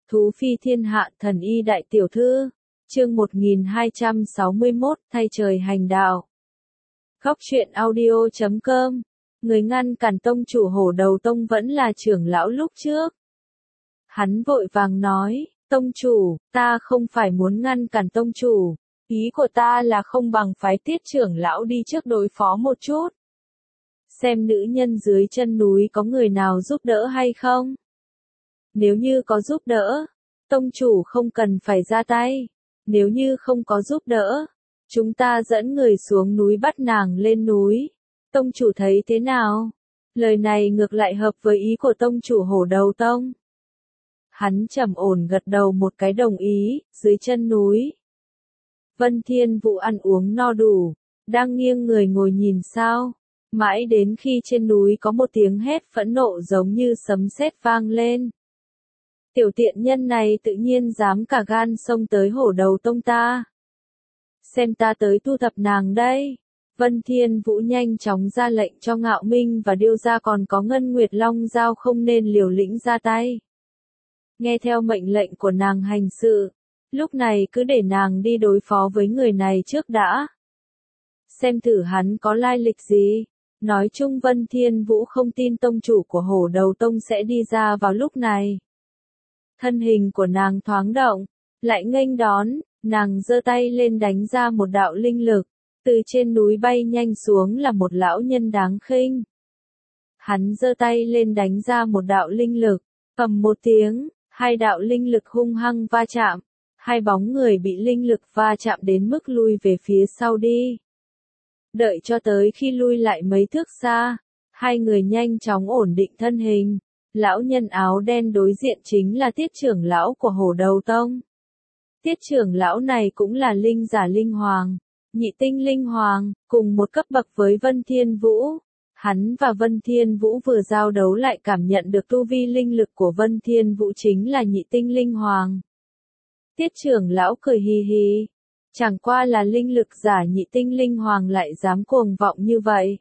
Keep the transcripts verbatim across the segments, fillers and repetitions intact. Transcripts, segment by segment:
Thú phi thiên hạ thần y đại tiểu thư. Chương một nghìn hai trăm sáu mươi mốt, thay trời hành đạo. Góc truyện audio chấm com. Người ngăn cản tông chủ Hổ Đầu Tông vẫn là trưởng lão lúc trước. Hắn vội vàng nói, tông chủ, ta không phải muốn ngăn cản tông chủ. Ý của ta là không bằng phái Tiết trưởng lão đi trước đối phó một chút. Xem nữ nhân dưới chân núi có người nào giúp đỡ hay không? Nếu như có giúp đỡ, tông chủ không cần phải ra tay. Nếu như không có giúp đỡ, chúng ta dẫn người xuống núi bắt nàng lên núi. Tông chủ thấy thế nào? Lời này ngược lại hợp với ý của tông chủ Hổ Đầu Tông. Hắn trầm ổn gật đầu một cái đồng ý, dưới chân núi. Vân Thiên Vũ ăn uống no đủ, đang nghiêng người ngồi nhìn sao. Mãi đến khi trên núi có một tiếng hét phẫn nộ giống như sấm sét vang lên. Tiểu tiện nhân này tự nhiên dám cả gan xông tới Hổ Đầu Tông ta. Xem ta tới thu thập nàng đây. Vân Thiên Vũ nhanh chóng ra lệnh cho Ngạo Minh và Điêu Gia còn có Ngân Nguyệt Long Giao không nên liều lĩnh ra tay. Nghe theo mệnh lệnh của nàng hành sự. Lúc này cứ để nàng đi đối phó với người này trước đã. Xem thử hắn có lai lịch gì. Nói chung Vân Thiên Vũ không tin tông chủ của Hổ Đầu Tông sẽ đi ra vào lúc này. Thân hình của nàng thoáng động, lại nghênh đón, nàng giơ tay lên đánh ra một đạo linh lực, từ trên núi bay nhanh xuống là một lão nhân đáng khinh. Hắn giơ tay lên đánh ra một đạo linh lực, ầm một tiếng, hai đạo linh lực hung hăng va chạm, hai bóng người bị linh lực va chạm đến mức lui về phía sau đi. Đợi cho tới khi lui lại mấy thước xa, hai người nhanh chóng ổn định thân hình. Lão nhân áo đen đối diện chính là Tiết trưởng lão của Hổ Đầu Tông. Tiết trưởng lão này cũng là linh giả linh hoàng, nhị tinh linh hoàng, cùng một cấp bậc với Vân Thiên Vũ. Hắn và Vân Thiên Vũ vừa giao đấu lại cảm nhận được tu vi linh lực của Vân Thiên Vũ chính là nhị tinh linh hoàng. Tiết trưởng lão cười hì hì, chẳng qua là linh lực giả nhị tinh linh hoàng lại dám cuồng vọng như vậy.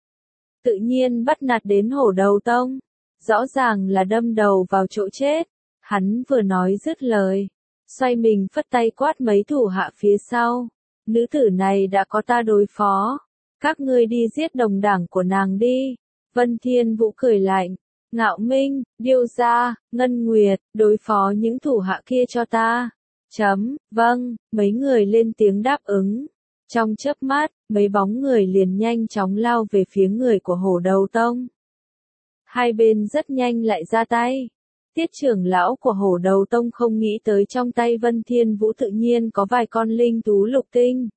Tự nhiên bắt nạt đến Hổ Đầu Tông. Rõ ràng là đâm đầu vào chỗ chết. Hắn vừa nói dứt lời, xoay mình phất tay quát mấy thủ hạ phía sau. Nữ tử này đã có ta đối phó. Các ngươi đi giết đồng đảng của nàng đi. Vân Thiên Vũ cười lạnh. Ngạo Minh, Điêu Gia, Ngân Nguyệt, đối phó những thủ hạ kia cho ta. Chấm, vâng, mấy người lên tiếng đáp ứng. Trong chớp mắt, mấy bóng người liền nhanh chóng lao về phía người của Hổ Đầu Tông. Hai bên rất nhanh lại ra tay. Tiết trưởng lão của Hổ Đầu Tông không nghĩ tới trong tay Vân Thiên Vũ tự nhiên có vài con linh thú lục tinh.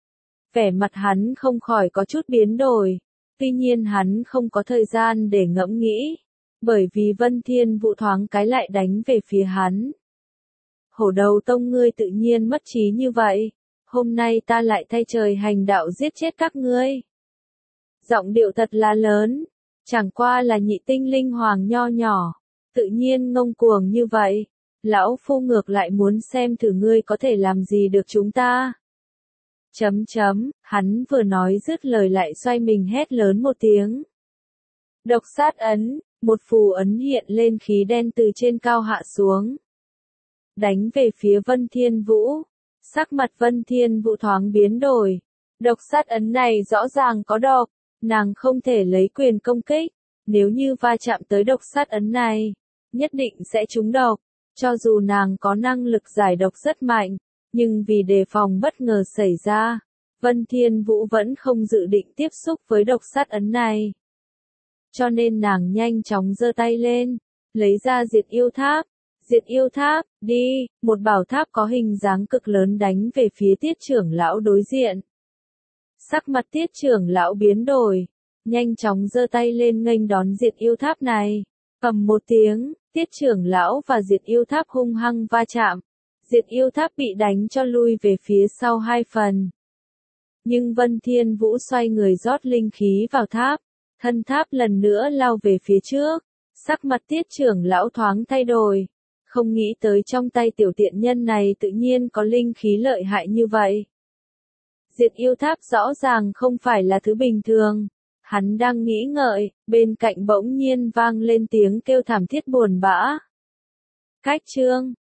Vẻ mặt hắn không khỏi có chút biến đổi. Tuy nhiên hắn không có thời gian để ngẫm nghĩ. Bởi vì Vân Thiên Vũ thoáng cái lại đánh về phía hắn. Hổ Đầu Tông ngươi tự nhiên mất trí như vậy. Hôm nay ta lại thay trời hành đạo giết chết các ngươi. Giọng điệu thật là lớn. Chẳng qua là nhị tinh linh hoàng nho nhỏ, tự nhiên ngông cuồng như vậy. Lão phu ngược lại muốn xem thử ngươi có thể làm gì được chúng ta. Chấm chấm, hắn vừa nói dứt lời lại xoay mình hét lớn một tiếng. Độc sát ấn, một phù ấn hiện lên khí đen từ trên cao hạ xuống. Đánh về phía Vân Thiên Vũ. Sắc mặt Vân Thiên Vũ thoáng biến đổi. Độc sát ấn này rõ ràng có độc. Nàng không thể lấy quyền công kích, nếu như va chạm tới độc sát ấn này, nhất định sẽ trúng độc. Cho dù nàng có năng lực giải độc rất mạnh, nhưng vì đề phòng bất ngờ xảy ra, Vân Thiên Vũ vẫn không dự định tiếp xúc với độc sát ấn này. Cho nên nàng nhanh chóng giơ tay lên, lấy ra diệt yêu tháp. Diệt yêu tháp, đi, một bảo tháp có hình dáng cực lớn đánh về phía Tiết trưởng lão đối diện. Sắc mặt Tiết trưởng lão biến đổi, nhanh chóng giơ tay lên nghênh đón diệt yêu tháp này. Ầm một tiếng, Tiết trưởng lão và diệt yêu tháp hung hăng va chạm. Diệt yêu tháp bị đánh cho lui về phía sau hai phần. Nhưng Vân Thiên Vũ xoay người rót linh khí vào tháp, thân tháp lần nữa lao về phía trước. Sắc mặt Tiết trưởng lão thoáng thay đổi, không nghĩ tới trong tay tiểu tiện nhân này tự nhiên có linh khí lợi hại như vậy. Diệt yêu tháp rõ ràng không phải là thứ bình thường. Hắn đang nghĩ ngợi, bên cạnh bỗng nhiên vang lên tiếng kêu thảm thiết buồn bã. Cách chương